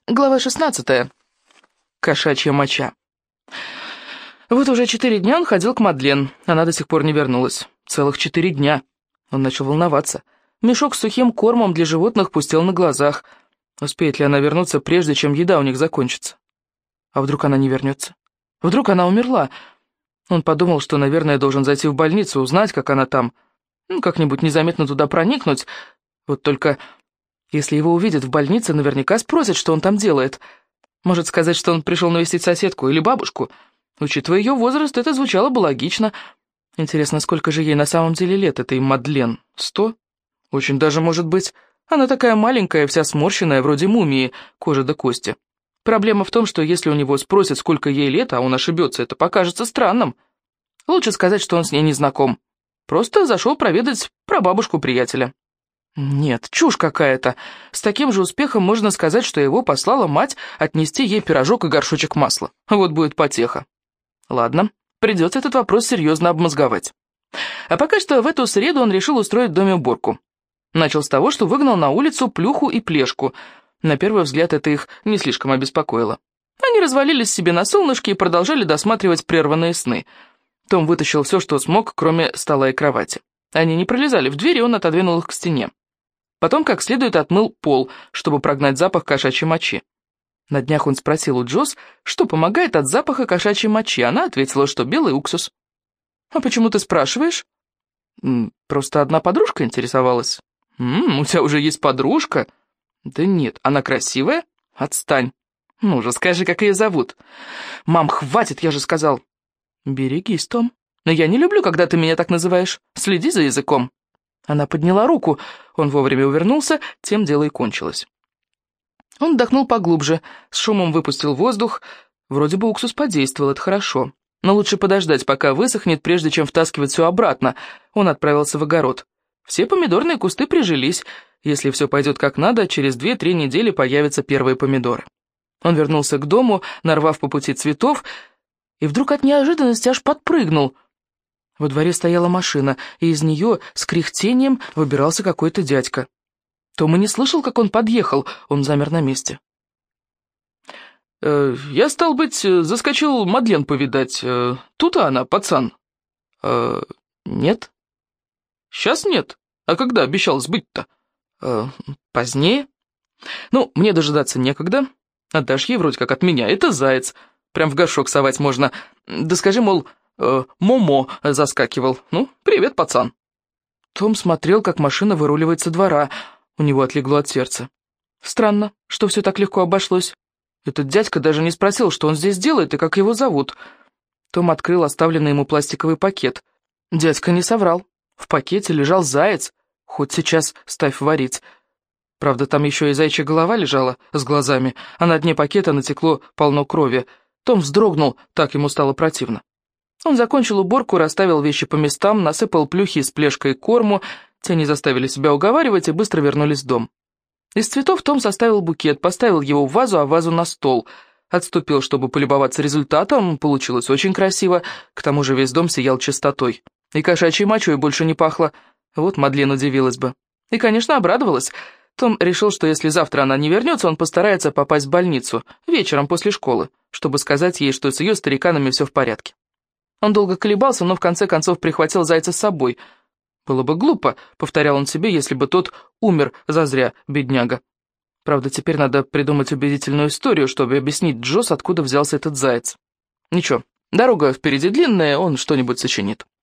Глава 16. Кошачья моча. Вот уже 4 дня он ходил к Мадлен. Она до сих пор не вернулась. Целых 4 дня. Он начал волноваться. Мешок с сухим кормом для животных пустел на глазах. Успеет ли она вернуться, прежде чем еда у них закончится? А вдруг она не вернется? Вдруг она умерла? Он подумал, что, наверное, должен зайти в больницу, узнать, как она там. Как-нибудь незаметно туда проникнуть. Вот только... Если его увидят в больнице, наверняка спросят, что он там делает. Может сказать, что он пришел навестить соседку или бабушку. Учитывая ее возраст, это звучало бы логично. Интересно, сколько же ей на самом деле лет, этой Мадлен? 100? Очень даже может быть. Она такая маленькая, вся сморщенная, вроде мумии, кожа до кости. Проблема в том, что если у него спросят, сколько ей лет, а он ошибется, это покажется странным. Лучше сказать, что он с ней не знаком. Просто зашел проведать прабабушку приятеля. Нет, чушь какая-то. С таким же успехом можно сказать, что его послала мать отнести ей пирожок и горшочек масла. Вот будет потеха. Ладно, придется этот вопрос серьезно обмозговать. А пока что в эту среду он решил устроить в доме уборку. Начал с того, что выгнал на улицу Плюху и Плешку. На первый взгляд это их не слишком обеспокоило. Они развалились себе на солнышке и продолжали досматривать прерванные сны. Том вытащил все, что смог, кроме стола и кровати. Они не пролезали в дверь, и он отодвинул их к стене. Потом как следует отмыл пол, чтобы прогнать запах кошачьей мочи. На днях он спросил у Джоз, что помогает от запаха кошачьей мочи. Она ответила, что белый уксус. «А почему ты спрашиваешь?» «Просто одна подружка интересовалась». У тебя уже есть подружка?» «Да нет, она красивая?» «Отстань. Ну же, скажи, как ее зовут». «Мам, хватит, я же сказал». «Берегись, Том. Но я не люблю, когда ты меня так называешь. Следи за языком». Она подняла руку, он вовремя увернулся, тем дело и кончилось. Он вдохнул поглубже, с шумом выпустил воздух. Вроде бы уксус подействовал, это хорошо. Но лучше подождать, пока высохнет, прежде чем втаскивать все обратно. Он отправился в огород. Все помидорные кусты прижились. Если все пойдет как надо, через 2-3 недели появятся первые помидоры. Он вернулся к дому, нарвав по пути цветов, и вдруг от неожиданности аж подпрыгнул. Во дворе стояла машина, и из нее с кряхтением выбирался какой-то дядька. Том и не слышал, как он подъехал, он замер на месте. «Я, стал быть, заскочил Мадлен повидать. Тут она, пацан?» «Нет». «Сейчас нет? А когда обещалось быть-то?» «Позднее». «Ну, мне дожидаться некогда. Отдашь ей вроде как от меня. Это заяц. Прям в горшок совать можно. Да скажи, мол, Момо заскакивал. Ну, привет, пацан». Том смотрел, как машина выруливает со двора. У него отлегло от сердца. Странно, что все так легко обошлось. Этот дядька даже не спросил, что он здесь делает и как его зовут. Том открыл оставленный ему пластиковый пакет. Дядька не соврал. В пакете лежал заяц. Хоть сейчас ставь варить. Правда, там еще и заячья голова лежала с глазами, а на дне пакета натекло полно крови. Том вздрогнул, так ему стало противно. Он закончил уборку, расставил вещи по местам, насыпал плюхи с Плешкой корму, те не заставили себя уговаривать и быстро вернулись в дом. Из цветов Том составил букет, поставил его в вазу, а вазу на стол. Отступил, чтобы полюбоваться результатом, получилось очень красиво, к тому же весь дом сиял чистотой. И кошачьей мочой больше не пахло, вот Мадлен удивилась бы. И, конечно, обрадовалась. Том решил, что если завтра она не вернется, он постарается попасть в больницу, вечером после школы, чтобы сказать ей, что с ее стариканами все в порядке. Он долго колебался, но в конце концов прихватил зайца с собой. Было бы глупо, повторял он себе, если бы тот умер зазря, бедняга. Правда, теперь надо придумать убедительную историю, чтобы объяснить Джоз, откуда взялся этот заяц. Ничего, дорога впереди длинная, он что-нибудь сочинит.